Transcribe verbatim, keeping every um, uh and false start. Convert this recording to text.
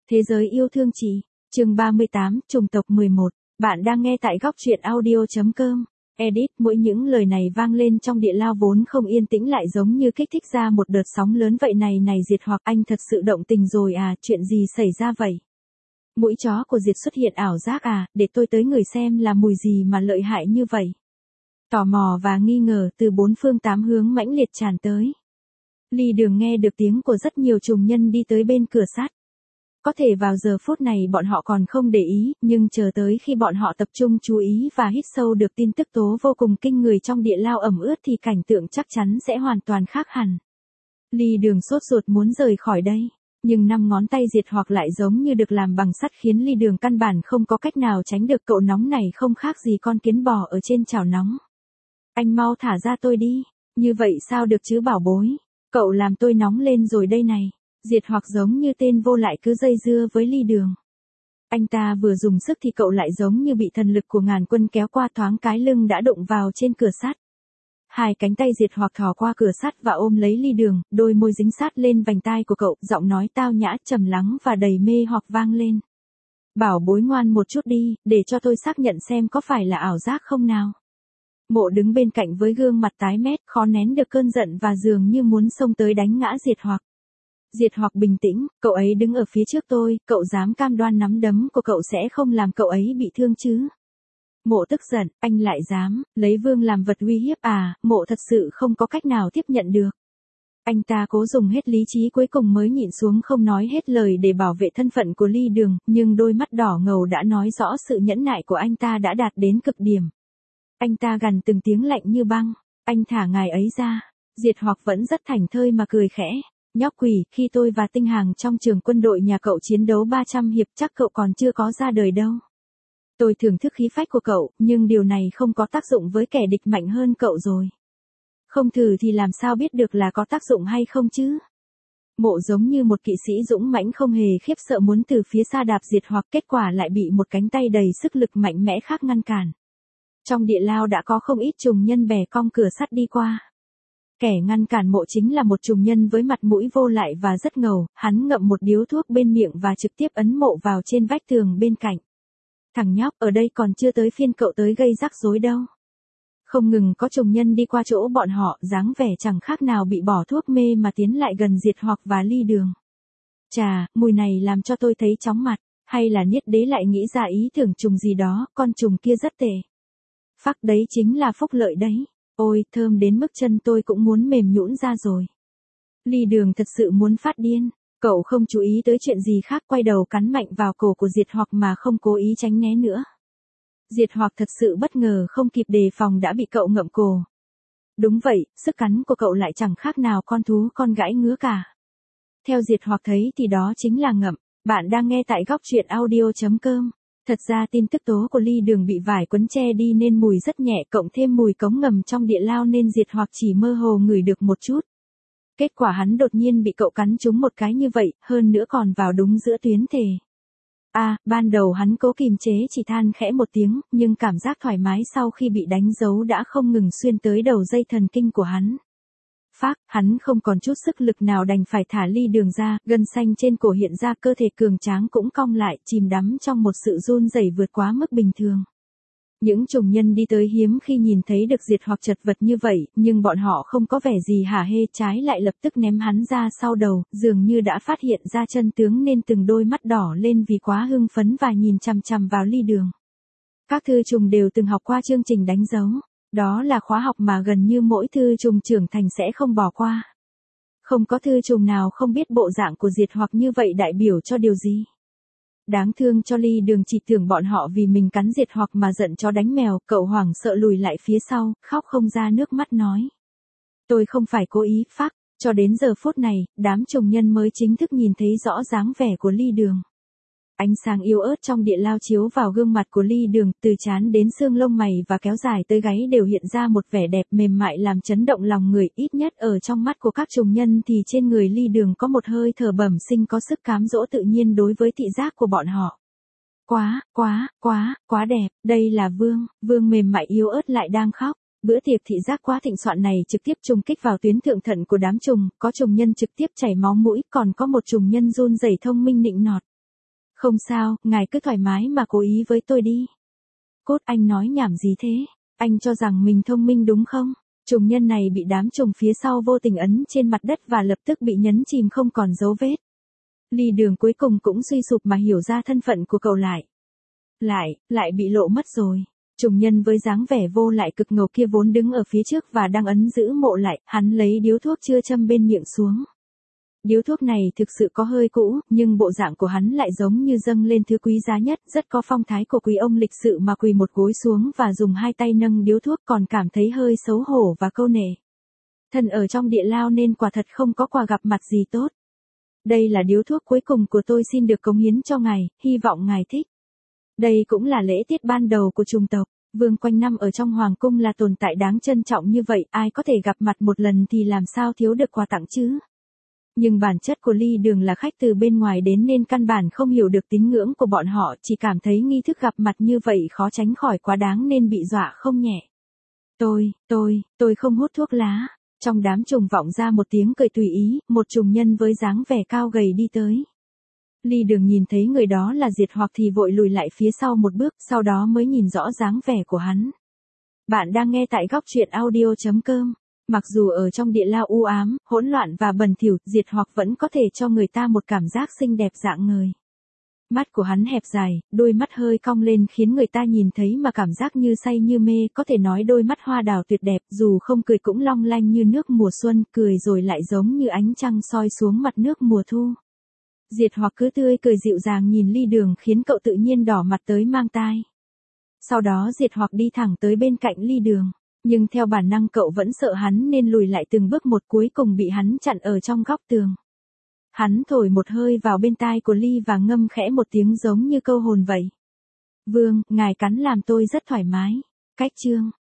Thế giới yêu thương chị, chương ba mươi tám, chủng tộc mười một. Bạn đang nghe tại góc truyện audio chấm com. Edit, mỗi những lời này vang lên trong địa lao vốn không yên tĩnh lại giống như kích thích ra một đợt sóng lớn vậy. Này này Diệt Hoặc, anh thật sự động tình rồi à, chuyện gì xảy ra vậy? Mũi chó của Diệt xuất hiện ảo giác à, để tôi tới ngửi xem là mùi gì mà lợi hại như vậy. Tò mò và nghi ngờ từ bốn phương tám hướng mãnh liệt tràn tới. Ly Đường nghe được tiếng của rất nhiều trùng nhân đi tới bên cửa sắt. Có thể vào giờ phút này bọn họ còn không để ý, nhưng chờ tới khi bọn họ tập trung chú ý và hít sâu được tin tức tố vô cùng kinh người trong địa lao ẩm ướt thì cảnh tượng chắc chắn sẽ hoàn toàn khác hẳn. Ly Đường sốt ruột muốn rời khỏi đây, nhưng năm ngón tay Diệt Hoặc lại giống như được làm bằng sắt khiến Ly Đường căn bản không có cách nào tránh được. Cậu nóng này không khác gì con kiến bò ở trên chảo nóng. Anh mau thả ra tôi đi, như vậy sao được chứ bảo bối, cậu làm tôi nóng lên rồi đây này. Diệt Hoặc giống như tên vô lại cứ dây dưa với Ly Đường. Anh ta vừa dùng sức thì cậu lại giống như bị thần lực của ngàn quân kéo qua, thoáng cái lưng đã đụng vào trên cửa sắt. Hai cánh tay Diệt Hoặc thò qua cửa sắt và ôm lấy Ly Đường, đôi môi dính sát lên vành tai của cậu, giọng nói tao nhã, trầm lắng và đầy mê hoặc vang lên. Bảo bối ngoan một chút đi, để cho tôi xác nhận xem có phải là ảo giác không nào. Mộ đứng bên cạnh với gương mặt tái mét, khó nén được cơn giận và dường như muốn xông tới đánh ngã Diệt Hoặc. Diệt Hoặc bình tĩnh, cậu ấy đứng ở phía trước tôi, cậu dám cam đoan nắm đấm của cậu sẽ không làm cậu ấy bị thương chứ? Mộ tức giận, anh lại dám, lấy Vương làm vật uy hiếp à, Mộ thật sự không có cách nào tiếp nhận được. Anh ta cố dùng hết lý trí cuối cùng mới nhịn xuống không nói hết lời để bảo vệ thân phận của Ly Đường, nhưng đôi mắt đỏ ngầu đã nói rõ sự nhẫn nại của anh ta đã đạt đến cực điểm. Anh ta gằn từng tiếng lạnh như băng, anh thả ngài ấy ra. Diệt Hoặc vẫn rất thảnh thơi mà cười khẽ. Nhóc quỷ, khi tôi và Tinh Hàng trong trường quân đội nhà cậu chiến đấu ba trăm hiệp chắc cậu còn chưa có ra đời đâu. Tôi thưởng thức khí phách của cậu, nhưng điều này không có tác dụng với kẻ địch mạnh hơn cậu rồi. Không thử thì làm sao biết được là có tác dụng hay không chứ? Mộ giống như một kỵ sĩ dũng mãnh không hề khiếp sợ muốn từ phía xa đạp Diệt Hoặc, kết quả lại bị một cánh tay đầy sức lực mạnh mẽ khác ngăn cản. Trong địa lao đã có không ít trùng nhân bè cong cửa sắt đi qua. Kẻ ngăn cản Mộ chính là một trùng nhân với mặt mũi vô lại và rất ngầu, hắn ngậm một điếu thuốc bên miệng và trực tiếp ấn Mộ vào trên vách tường bên cạnh. Thằng nhóc, ở đây còn chưa tới phiên cậu tới gây rắc rối đâu. Không ngừng có trùng nhân đi qua chỗ bọn họ, dáng vẻ chẳng khác nào bị bỏ thuốc mê mà tiến lại gần Diệt Hoặc và Ly Đường. Chà, mùi này làm cho tôi thấy chóng mặt, hay là Niết Đế lại nghĩ ra ý tưởng trùng gì đó, con trùng kia rất tệ. Phắc, đấy chính là phúc lợi đấy. Ôi, thơm đến mức chân tôi cũng muốn mềm nhũn ra rồi. Ly Đường thật sự muốn phát điên. Cậu không chú ý tới chuyện gì khác, quay đầu cắn mạnh vào cổ của Diệt Hoặc mà không cố ý tránh né nữa. Diệt Hoặc thật sự bất ngờ, không kịp đề phòng đã bị cậu ngậm cổ. Đúng vậy, sức cắn của cậu lại chẳng khác nào con thú con gãi ngứa cả. Theo Diệt Hoặc thấy thì đó chính là ngậm. Bạn đang nghe tại góc truyện audio chấm com. Thật ra tin tức tố của Ly Đường bị vải quấn che đi nên mùi rất nhẹ, cộng thêm mùi cống ngầm trong địa lao nên Diệt Hoặc chỉ mơ hồ ngửi được một chút. Kết quả hắn đột nhiên bị cậu cắn trúng một cái như vậy, hơn nữa còn vào đúng giữa tuyến thể. À, ban đầu hắn cố kìm chế chỉ than khẽ một tiếng, nhưng cảm giác thoải mái sau khi bị đánh dấu đã không ngừng xuyên tới đầu dây thần kinh của hắn. Phác, hắn không còn chút sức lực nào đành phải thả Ly Đường ra, gân xanh trên cổ hiện ra, cơ thể cường tráng cũng cong lại, chìm đắm trong một sự run rẩy vượt quá mức bình thường. Những trùng nhân đi tới hiếm khi nhìn thấy được Diệt Hoặc chật vật như vậy, nhưng bọn họ không có vẻ gì hả hê, trái lại lập tức ném hắn ra sau đầu, dường như đã phát hiện ra chân tướng nên từng đôi mắt đỏ lên vì quá hưng phấn và nhìn chằm chằm vào Ly Đường. Các thư trùng đều từng học qua chương trình đánh dấu. Đó là khóa học mà gần như mỗi thư trùng trưởng thành sẽ không bỏ qua. Không có thư trùng nào không biết bộ dạng của Diệt Hoặc như vậy đại biểu cho điều gì. Đáng thương cho Ly Đường chỉ tưởng bọn họ vì mình cắn Diệt Hoặc mà giận chó đánh mèo, cậu hoảng sợ lùi lại phía sau, khóc không ra nước mắt nói. Tôi không phải cố ý, Phác. Cho đến giờ phút này, đám trùng nhân mới chính thức nhìn thấy rõ dáng vẻ của Ly Đường. Ánh sáng yếu ớt trong địa lao chiếu vào gương mặt của Ly Đường, từ trán đến xương lông mày và kéo dài tới gáy đều hiện ra một vẻ đẹp mềm mại làm chấn động lòng người, ít nhất ở trong mắt của các trùng nhân thì trên người Ly Đường có một hơi thở bẩm sinh có sức cám dỗ tự nhiên đối với thị giác của bọn họ. Quá, quá, quá, quá đẹp, đây là Vương, Vương mềm mại yếu ớt lại đang khóc. Bữa tiệc thị giác quá thịnh soạn này trực tiếp trùng kích vào tuyến thượng thận của đám trùng, có trùng nhân trực tiếp chảy máu mũi, còn có một trùng nhân run rẩy thông minh nịnh nọt. Không sao, ngài cứ thoải mái mà cố ý với tôi đi. Cốt, anh nói nhảm gì thế? Anh cho rằng mình thông minh đúng không? Trùng nhân này bị đám trùng phía sau vô tình ấn trên mặt đất và lập tức bị nhấn chìm không còn dấu vết. Ly Đường cuối cùng cũng suy sụp mà hiểu ra thân phận của cậu lại. Lại, lại bị lộ mất rồi. Trùng nhân với dáng vẻ vô lại cực ngầu kia vốn đứng ở phía trước và đang ấn giữ mộ lại, hắn lấy điếu thuốc chưa châm bên miệng xuống. Điếu thuốc này thực sự có hơi cũ, nhưng bộ dạng của hắn lại giống như dâng lên thứ quý giá nhất, rất có phong thái của quý ông lịch sự mà quỳ một gối xuống và dùng hai tay nâng điếu thuốc, còn cảm thấy hơi xấu hổ và câu nệ. Thân ở trong địa lao nên quả thật không có quà gặp mặt gì tốt. Đây là điếu thuốc cuối cùng của tôi xin được cống hiến cho ngài, hy vọng ngài thích. Đây cũng là lễ tiết ban đầu của trùng tộc. Vương quanh năm ở trong hoàng cung là tồn tại đáng trân trọng như vậy, ai có thể gặp mặt một lần thì làm sao thiếu được quà tặng chứ? Nhưng bản chất của Ly Đường là khách từ bên ngoài đến nên căn bản không hiểu được tín ngưỡng của bọn họ, chỉ cảm thấy nghi thức gặp mặt như vậy khó tránh khỏi quá đáng nên bị dọa không nhẹ. Tôi, tôi, tôi không hút thuốc lá. Trong đám trùng vọng ra một tiếng cười tùy ý, một trùng nhân với dáng vẻ cao gầy đi tới. Ly Đường nhìn thấy người đó là Diệt Hoặc thì vội lùi lại phía sau một bước, sau đó mới nhìn rõ dáng vẻ của hắn. Bạn đang nghe tại góc truyện audio chấm com. Mặc dù ở trong địa lao u ám, hỗn loạn và bẩn thỉu, Diệt Hoặc vẫn có thể cho người ta một cảm giác xinh đẹp rạng ngời. Mắt của hắn hẹp dài, đôi mắt hơi cong lên khiến người ta nhìn thấy mà cảm giác như say như mê, có thể nói đôi mắt hoa đào tuyệt đẹp, dù không cười cũng long lanh như nước mùa xuân, cười rồi lại giống như ánh trăng soi xuống mặt nước mùa thu. Diệt Hoặc cứ tươi cười dịu dàng nhìn Ly Đường khiến cậu tự nhiên đỏ mặt tới mang tai. Sau đó Diệt Hoặc đi thẳng tới bên cạnh Ly Đường, nhưng theo bản năng cậu vẫn sợ hắn nên lùi lại từng bước một, cuối cùng bị hắn chặn ở trong góc tường. Hắn thổi một hơi vào bên tai của Ly và ngâm khẽ một tiếng giống như câu hồn vậy. Vương, ngài cắn làm tôi rất thoải mái. Cách chương.